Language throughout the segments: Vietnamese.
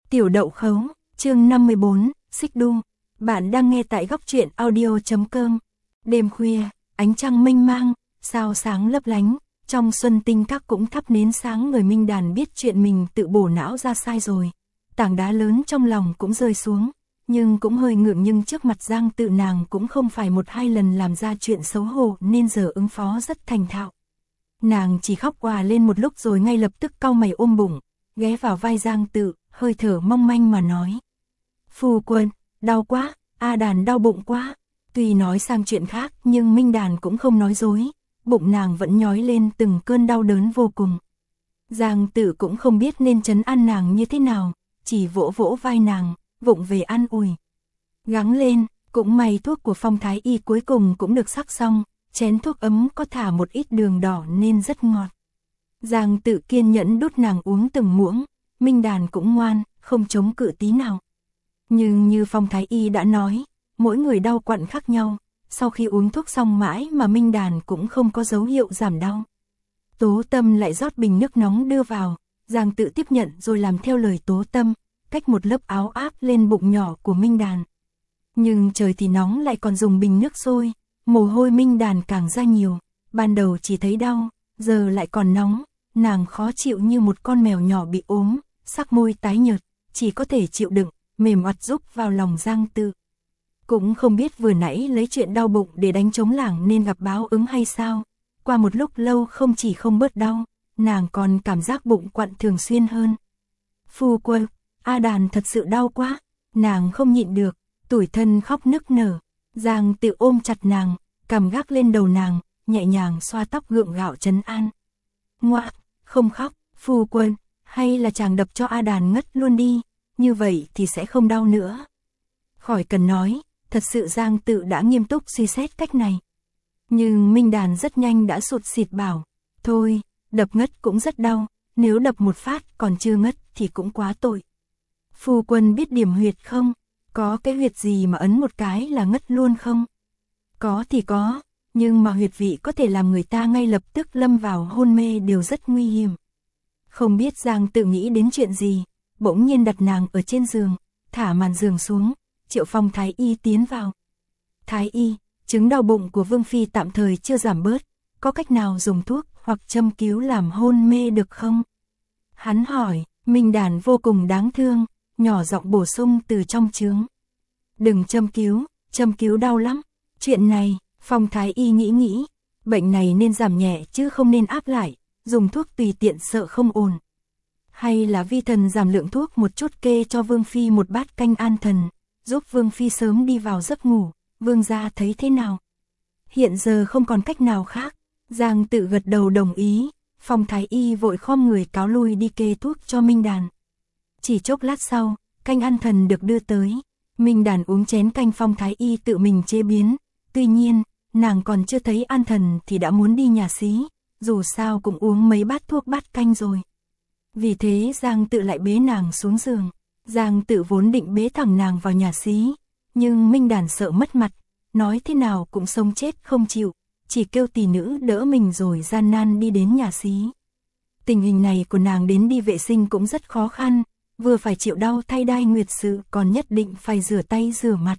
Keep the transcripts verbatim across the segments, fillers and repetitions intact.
Tiểu đậu khấu, chương năm mươi bốn, xích đu. Bạn đang nghe tại góc truyện audio chấm com. Đêm khuya, ánh trăng mênh mang, sao sáng lấp lánh, trong xuân tinh các cũng thắp nến sáng. Người Minh Đàn biết chuyện mình tự bổ não ra sai rồi. Tảng đá lớn trong lòng cũng rơi xuống, nhưng cũng hơi ngượng, nhưng trước mặt Giang Tự nàng cũng không phải một hai lần làm ra chuyện xấu hổ nên giờ ứng phó rất thành thạo. Nàng chỉ khóc òa lên một lúc rồi ngay lập tức cau mày ôm bụng, ghé vào vai Giang Tự, hơi thở mong manh mà nói. Phu quân, đau quá, A Đàn đau bụng quá. Tuy nói sang chuyện khác nhưng Minh Đàn cũng không nói dối, bụng nàng vẫn nhói lên từng cơn đau đớn vô cùng. Giang Tự cũng không biết nên trấn an nàng như thế nào, chỉ vỗ vỗ vai nàng, vụng về an ủi. Gắng lên, cũng may thuốc của Phong Thái Y cuối cùng cũng được sắc xong, chén thuốc ấm có thả một ít đường đỏ nên rất ngọt. Giang Tự kiên nhẫn đút nàng uống từng muỗng, Minh Đàn cũng ngoan, không chống cự tí nào. Nhưng như Phong Thái Y đã nói, mỗi người đau quặn khác nhau, sau khi uống thuốc xong mãi mà Minh Đàn cũng không có dấu hiệu giảm đau. Tố Tâm lại rót bình nước nóng đưa vào, Giang Tự tiếp nhận rồi làm theo lời Tố Tâm, cách một lớp áo áp lên bụng nhỏ của Minh Đàn. Nhưng trời thì nóng lại còn dùng bình nước sôi, mồ hôi Minh Đàn càng ra nhiều, ban đầu chỉ thấy đau, giờ lại còn nóng, nàng khó chịu như một con mèo nhỏ bị ốm, sắc môi tái nhợt, chỉ có thể chịu đựng, mềm oặt rúc vào lòng Giang Tự. Cũng không biết vừa nãy lấy chuyện đau bụng để đánh trống lảng nên gặp báo ứng hay sao, qua một lúc lâu không chỉ không bớt đau, nàng còn cảm giác bụng quặn thường xuyên hơn. Phu quân, A Đàn thật sự đau quá, nàng không nhịn được, tủi thân khóc nức nở. Giang Tự ôm chặt nàng, cằm gác lên đầu nàng, nhẹ nhàng xoa tóc gượng gạo trấn an. Ngoạ, không khóc, phu quân, hay là chàng đập cho A Đàn ngất luôn đi, như vậy thì sẽ không đau nữa. Khỏi cần nói, thật sự Giang Tự đã nghiêm túc suy xét cách này. Nhưng Minh Đàn rất nhanh đã sụt sịt bảo, thôi, đập ngất cũng rất đau, nếu đập một phát còn chưa ngất thì cũng quá tội. Phu quân biết điểm huyệt không? Có cái huyệt gì mà ấn một cái là ngất luôn không? Có thì có, nhưng mà huyệt vị có thể làm người ta ngay lập tức lâm vào hôn mê đều rất nguy hiểm. Không biết Giang Tự nghĩ đến chuyện gì, bỗng nhiên đặt nàng ở trên giường, thả màn giường xuống, triệu Phong Thái Y tiến vào. Thái Y, chứng đau bụng của Vương Phi tạm thời chưa giảm bớt, có cách nào dùng thuốc hoặc châm cứu làm hôn mê được không? Hắn hỏi. Minh Đàn vô cùng đáng thương, nhỏ giọng bổ sung từ trong trướng. Đừng châm cứu, châm cứu đau lắm. Chuyện này, Phong Thái Y nghĩ nghĩ, bệnh này nên giảm nhẹ chứ không nên áp lại, dùng thuốc tùy tiện sợ không ổn. Hay là vi thần giảm lượng thuốc một chút kê cho Vương Phi một bát canh an thần, giúp Vương Phi sớm đi vào giấc ngủ, Vương gia thấy thế nào? Hiện giờ không còn cách nào khác, Giang Tự gật đầu đồng ý. Phong Thái Y vội khom người cáo lui đi kê thuốc cho Minh Đàn. Chỉ chốc lát sau, canh an thần được đưa tới. Minh Đàn uống chén canh Phong Thái Y tự mình chế biến. Tuy nhiên, nàng còn chưa thấy an thần thì đã muốn đi nhà xí, dù sao cũng uống mấy bát thuốc bát canh rồi. Vì thế Giang Tự lại bế nàng xuống giường. Giang Tự vốn định bế thẳng nàng vào nhà xí, nhưng Minh Đàn sợ mất mặt, nói thế nào cũng sống chết không chịu. Chỉ kêu tỷ nữ đỡ mình rồi gian nan đi đến nhà xí. Tình hình này của nàng đến đi vệ sinh cũng rất khó khăn, vừa phải chịu đau thay đai nguyệt sự còn nhất định phải rửa tay rửa mặt.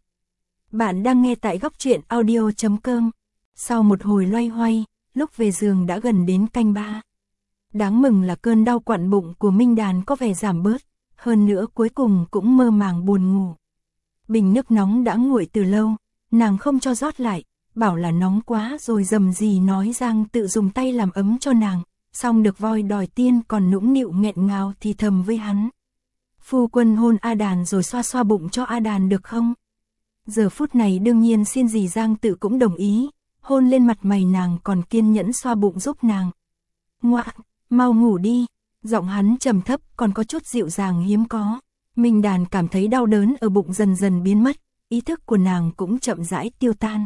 Bạn đang nghe tại góc truyện audio chấm com. Sau một hồi loay hoay, lúc về giường đã gần đến canh ba. Đáng mừng là cơn đau quặn bụng của Minh Đàn có vẻ giảm bớt, hơn nữa cuối cùng cũng mơ màng buồn ngủ. Bình nước nóng đã nguội từ lâu, nàng không cho rót lại, bảo là nóng quá rồi dầm gì nói Giang Tự dùng tay làm ấm cho nàng, xong được voi đòi tiên còn nũng nịu nghẹn ngào thì thầm với hắn. Phu quân hôn A Đàn rồi xoa xoa bụng cho A Đàn được không? Giờ phút này đương nhiên xin gì Giang Tự cũng đồng ý, hôn lên mặt mày nàng còn kiên nhẫn xoa bụng giúp nàng. Ngoạ, mau ngủ đi, giọng hắn trầm thấp còn có chút dịu dàng hiếm có. Minh Đàn cảm thấy đau đớn ở bụng dần dần biến mất, ý thức của nàng cũng chậm rãi tiêu tan.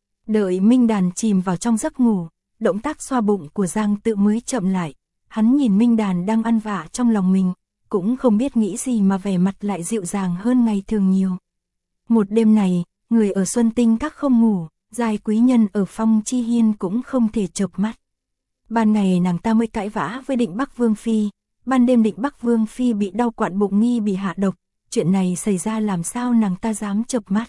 Đợi Minh Đàn chìm vào trong giấc ngủ, động tác xoa bụng của Giang Tự mới chậm lại. Hắn nhìn Minh Đàn đang ăn vạ trong lòng mình, cũng không biết nghĩ gì mà vẻ mặt lại dịu dàng hơn ngày thường nhiều. Một đêm này, người ở Xuân Tinh các không ngủ, giai quý nhân ở Phong Chi Hiên cũng không thể chợp mắt. Ban ngày nàng ta mới cãi vã với Định Bắc Vương Phi, ban đêm Định Bắc Vương Phi bị đau quặn bụng nghi bị hạ độc, chuyện này xảy ra làm sao nàng ta dám chợp mắt.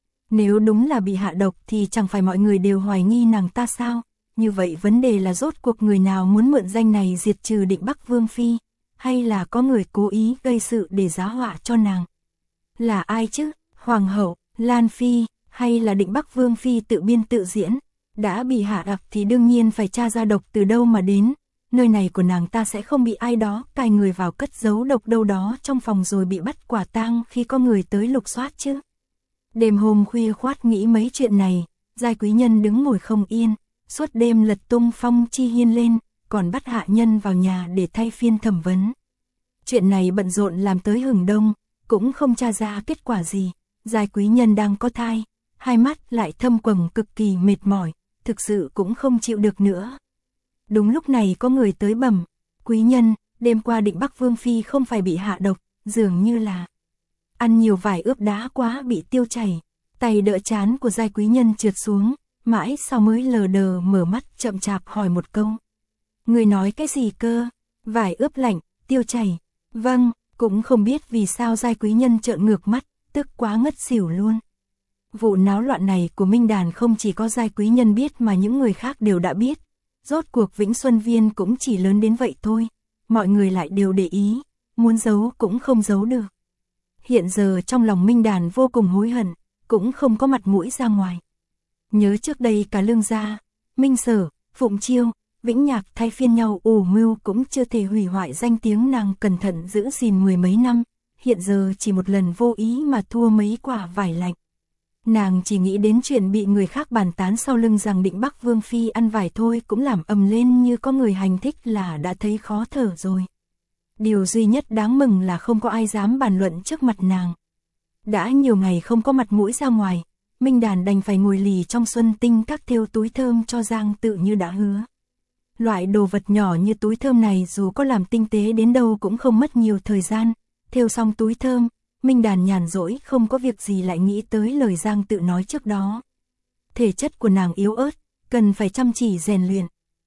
Nếu đúng là bị hạ độc thì chẳng phải mọi người đều hoài nghi nàng ta sao, như vậy vấn đề là rốt cuộc người nào muốn mượn danh này diệt trừ Định Bắc Vương Phi, hay là có người cố ý gây sự để giá họa cho nàng. Là ai chứ, Hoàng hậu, Lan Phi, hay là Định Bắc Vương Phi tự biên tự diễn, đã bị hạ độc thì đương nhiên phải tra ra độc từ đâu mà đến, nơi này của nàng ta sẽ không bị ai đó cài người vào cất giấu độc đâu đó trong phòng rồi bị bắt quả tang khi có người tới lục soát chứ. Đêm hôm khuya khoát nghĩ mấy chuyện này, Giai quý nhân đứng ngồi không yên, suốt đêm lật tung phong chi hiên lên, còn bắt hạ nhân vào nhà để thay phiên thẩm vấn. Chuyện này bận rộn làm tới hừng đông, cũng không tra ra kết quả gì. Giai quý nhân đang có thai, hai mắt lại thâm quầng cực kỳ mệt mỏi, thực sự cũng không chịu được nữa. Đúng lúc này có người tới bẩm, quý nhân, đêm qua Định Bắc Vương Phi không phải bị hạ độc, dường như là ăn nhiều vải ướp đá quá bị tiêu chảy. Tay đỡ trán của Giai quý nhân trượt xuống, mãi sau mới lờ đờ mở mắt chậm chạp hỏi một câu. Người nói cái gì cơ? Vải ướp lạnh, tiêu chảy. Vâng, cũng không biết vì sao Giai quý nhân trợn ngược mắt, tức quá ngất xỉu luôn. Vụ náo loạn này của Minh Đàn không chỉ có Giai quý nhân biết mà những người khác đều đã biết. Rốt cuộc Vĩnh Xuân Viên cũng chỉ lớn đến vậy thôi, mọi người lại đều để ý, muốn giấu cũng không giấu được. Hiện giờ trong lòng Minh Đàn vô cùng hối hận, cũng không có mặt mũi ra ngoài. Nhớ trước đây cả Lương gia, Minh Sở, Phụng Chiêu, Vĩnh Nhạc thay phiên nhau ủ mưu cũng chưa thể hủy hoại danh tiếng nàng cẩn thận giữ gìn mười mấy năm, hiện giờ chỉ một lần vô ý mà thua mấy quả vải lạnh. Nàng chỉ nghĩ đến chuyện bị người khác bàn tán sau lưng rằng Định Bắc Vương Phi ăn vải thôi cũng làm ầm lên như có người hành thích là đã thấy khó thở rồi. Điều duy nhất đáng mừng là không có ai dám bàn luận trước mặt nàng. Đã nhiều ngày không có mặt mũi ra ngoài, Minh Đàn đành phải ngồi lì trong Xuân Tinh các thêu túi thơm cho Giang Tự như đã hứa. Loại đồ vật nhỏ như túi thơm này dù có làm tinh tế đến đâu cũng không mất nhiều thời gian. Thêu xong túi thơm, Minh Đàn nhàn rỗi không có việc gì lại nghĩ tới lời Giang Tự nói trước đó. Thể chất của nàng yếu ớt, cần phải chăm chỉ rèn luyện.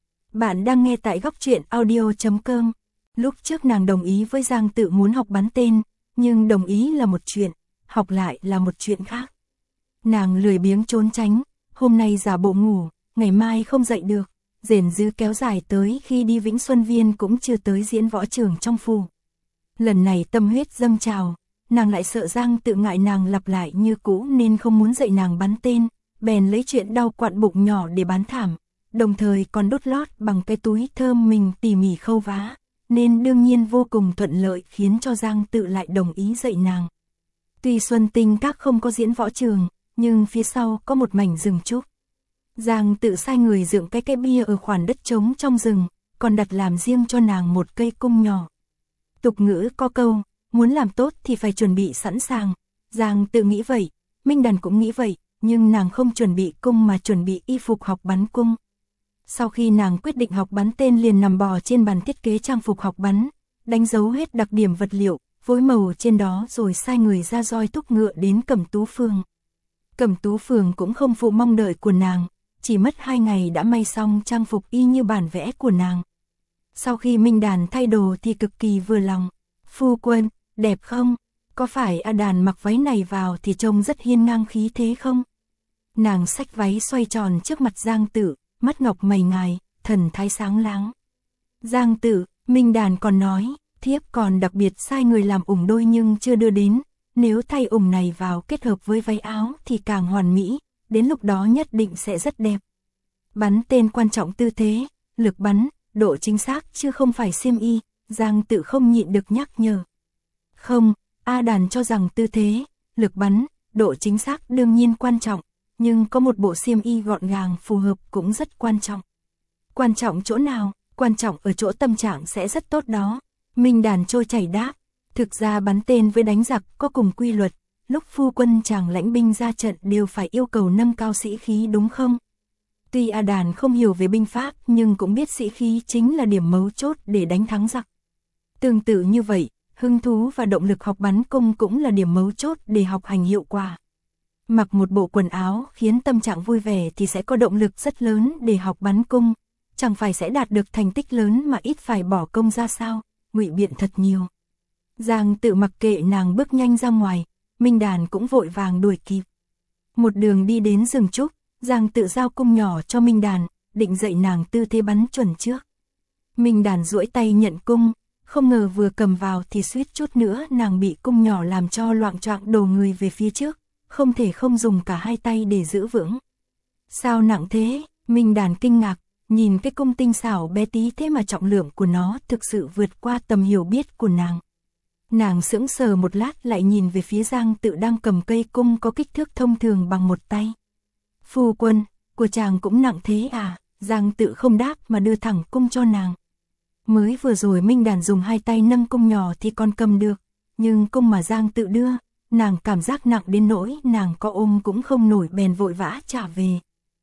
Bạn đang nghe tại góc truyện audio chấm com. Lúc trước nàng đồng ý với Giang Tự muốn học bắn tên, nhưng đồng ý là một chuyện, học lại là một chuyện khác. Nàng lười biếng trốn tránh, hôm nay giả bộ ngủ, ngày mai không dậy được, rền rứ kéo dài tới khi đi Vĩnh Xuân Viên cũng chưa tới diễn võ trường trong phủ. Lần này tâm huyết dâng trào, nàng lại sợ Giang Tự ngại nàng lặp lại như cũ nên không muốn dạy nàng bắn tên, bèn lấy chuyện đau quặn bụng nhỏ để bán thảm, đồng thời còn đốt lót bằng cái túi thơm mình tỉ mỉ khâu vá, nên đương nhiên vô cùng thuận lợi khiến cho Giang Tự lại đồng ý dạy nàng. Tuy Xuân Tinh các không có diễn võ trường, nhưng phía sau có một mảnh rừng trúc. Giang Tự sai người dựng cái cây bia ở khoản đất trống trong rừng, còn đặt làm riêng cho nàng một cây cung nhỏ. Tục ngữ có câu, muốn làm tốt thì phải chuẩn bị sẵn sàng. Giang Tự nghĩ vậy, Minh Đàn cũng nghĩ vậy, nhưng nàng không chuẩn bị cung mà chuẩn bị y phục học bắn cung. Sau khi nàng quyết định học bắn tên liền nằm bò trên bàn thiết kế trang phục học bắn, đánh dấu hết đặc điểm vật liệu, phối màu trên đó rồi sai người ra roi thúc ngựa đến Cẩm Tú Phường. Cẩm Tú Phường cũng không phụ mong đợi của nàng, chỉ mất hai ngày đã may xong trang phục y như bản vẽ của nàng. Sau khi Minh Đàn thay đồ thì cực kỳ vừa lòng. Phu quân, đẹp không? Có phải A Đàn mặc váy này vào thì trông rất hiên ngang khí thế không? Nàng xách váy xoay tròn trước mặt Giang Tự, mắt ngọc mày ngài, thần thái sáng láng. Giang Tự, Minh Đàn còn nói, thiếp còn đặc biệt sai người làm ủng đôi nhưng chưa đưa đến, nếu thay ủng này vào kết hợp với váy áo thì càng hoàn mỹ, đến lúc đó nhất định sẽ rất đẹp. Bắn tên quan trọng tư thế, lực bắn, độ chính xác chứ không phải xiêm y, Giang Tự không nhịn được nhắc nhở. Không, A Đàn cho rằng tư thế, lực bắn, độ chính xác đương nhiên quan trọng, nhưng có một bộ xiêm y gọn gàng phù hợp cũng rất quan trọng. Quan trọng chỗ nào? Quan trọng ở chỗ tâm trạng sẽ rất tốt đó. Minh Đàn trôi chảy đáp, thực ra bắn tên với đánh giặc có cùng quy luật, lúc phu quân chàng lãnh binh ra trận đều phải yêu cầu nâng cao sĩ khí đúng không? Tuy A Đàn không hiểu về binh pháp nhưng cũng biết sĩ khí chính là điểm mấu chốt để đánh thắng giặc. Tương tự như vậy, hứng thú và động lực học bắn cung cũng là điểm mấu chốt để học hành hiệu quả. Mặc một bộ quần áo khiến tâm trạng vui vẻ thì sẽ có động lực rất lớn để học bắn cung, chẳng phải sẽ đạt được thành tích lớn mà ít phải bỏ công ra sao. ngụy biện thật nhiều. Giang Tự mặc kệ nàng bước nhanh ra ngoài, Minh Đàn cũng vội vàng đuổi kịp. Một đường đi đến rừng trúc, Giang Tự giao cung nhỏ cho Minh Đàn, định dạy nàng tư thế bắn chuẩn trước. Minh Đàn duỗi tay nhận cung, không ngờ vừa cầm vào thì suýt chút nữa nàng bị cung nhỏ làm cho loạng choạng đổ người về phía trước, không thể không dùng cả hai tay để giữ vững. Sao nặng thế? Minh Đàn kinh ngạc, nhìn cái cung tinh xảo bé tí thế mà trọng lượng của nó thực sự vượt qua tầm hiểu biết của nàng. Nàng sững sờ một lát lại nhìn về phía Giang Tự đang cầm cây cung có kích thước thông thường bằng một tay. Phu quân, của chàng cũng nặng thế à? Giang Tự không đáp mà đưa thẳng cung cho nàng. Mới vừa rồi Minh Đàn dùng hai tay nâng cung nhỏ thì còn cầm được, nhưng cung mà Giang Tự đưa, nàng cảm giác nặng đến nỗi nàng có ôm cũng không nổi bèn vội vã trả về.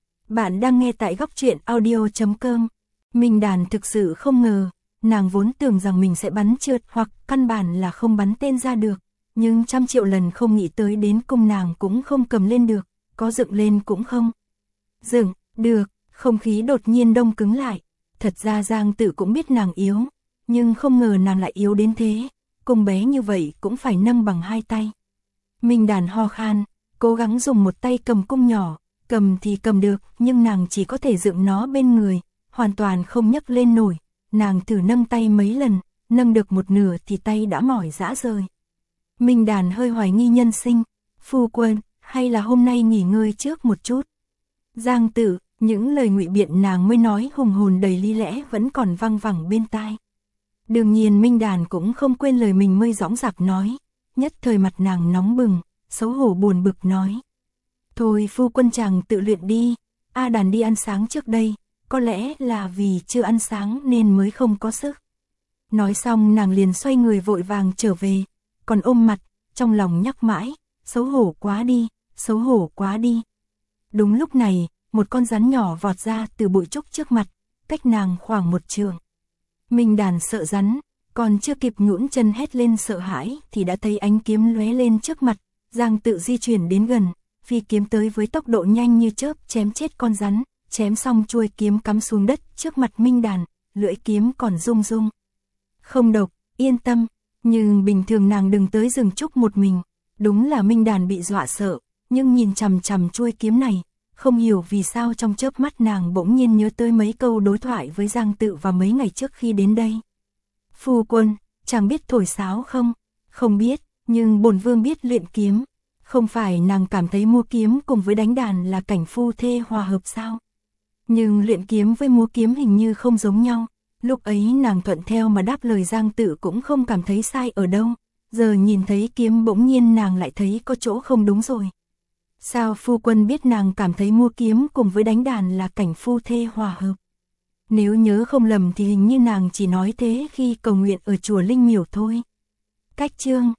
Bạn đang nghe tại góc truyện audio chấm com. Minh Đàn thực sự không ngờ, nàng vốn tưởng rằng mình sẽ bắn trượt hoặc căn bản là không bắn tên ra được, nhưng trăm triệu lần không nghĩ tới đến cung nàng cũng không cầm lên được, có dựng lên cũng không. Dựng, được, không khí đột nhiên đông cứng lại. Thật ra Giang Tự cũng biết nàng yếu, nhưng không ngờ nàng lại yếu đến thế, cung bé như vậy cũng phải nâng bằng hai tay. Minh Đàn ho khan, cố gắng dùng một tay cầm cung nhỏ, cầm thì cầm được, nhưng nàng chỉ có thể dựng nó bên người, hoàn toàn không nhấc lên nổi. Nàng thử nâng tay mấy lần, nâng được một nửa thì tay đã mỏi rã rời. Minh Đàn hơi hoài nghi nhân sinh, phu quân, hay là hôm nay nghỉ ngơi trước một chút. Giang Tự, những lời ngụy biện nàng mới nói hùng hồn đầy lý lẽ vẫn còn văng vẳng bên tai. Đương nhiên Minh Đàn cũng không quên lời mình mới dõng dạc nói, nhất thời mặt nàng nóng bừng, xấu hổ buồn bực nói. Thôi phu quân chàng tự luyện đi, A Đàn đi ăn sáng trước đây, có lẽ là vì chưa ăn sáng nên mới không có sức. Nói xong nàng liền xoay người vội vàng trở về, còn ôm mặt, trong lòng nhắc mãi, xấu hổ quá đi, xấu hổ quá đi. Đúng lúc này, một con rắn nhỏ vọt ra từ bụi trúc trước mặt, cách nàng khoảng một trượng. Minh Đàn sợ rắn, còn chưa kịp nhũn chân hét lên sợ hãi thì đã thấy ánh kiếm lóe lên trước mặt, Giang Tự di chuyển đến gần, phi kiếm tới với tốc độ nhanh như chớp chém chết con rắn, chém xong chuôi kiếm cắm xuống đất trước mặt Minh Đàn, lưỡi kiếm còn rung rung. Không độc, yên tâm, nhưng bình thường nàng đừng tới rừng trúc một mình. Đúng là Minh Đàn bị dọa sợ, nhưng nhìn chằm chằm chuôi kiếm này, không hiểu vì sao trong chớp mắt nàng bỗng nhiên nhớ tới mấy câu đối thoại với Giang Tự vào mấy ngày trước khi đến đây. Phu quân, chàng biết thổi sáo không? Không biết, nhưng bổn vương biết luyện kiếm. Không phải nàng cảm thấy múa kiếm cùng với đánh đàn là cảnh phu thê hòa hợp sao? Nhưng luyện kiếm với múa kiếm hình như không giống nhau. Lúc ấy nàng thuận theo mà đáp lời Giang Tự cũng không cảm thấy sai ở đâu. Giờ nhìn thấy kiếm bỗng nhiên nàng lại thấy có chỗ không đúng rồi. Sao phu quân biết nàng cảm thấy múa kiếm cùng với đánh đàn là cảnh phu thê hòa hợp? Nếu nhớ không lầm thì hình như nàng chỉ nói thế khi cầu nguyện ở chùa Linh Miểu thôi. Cách chương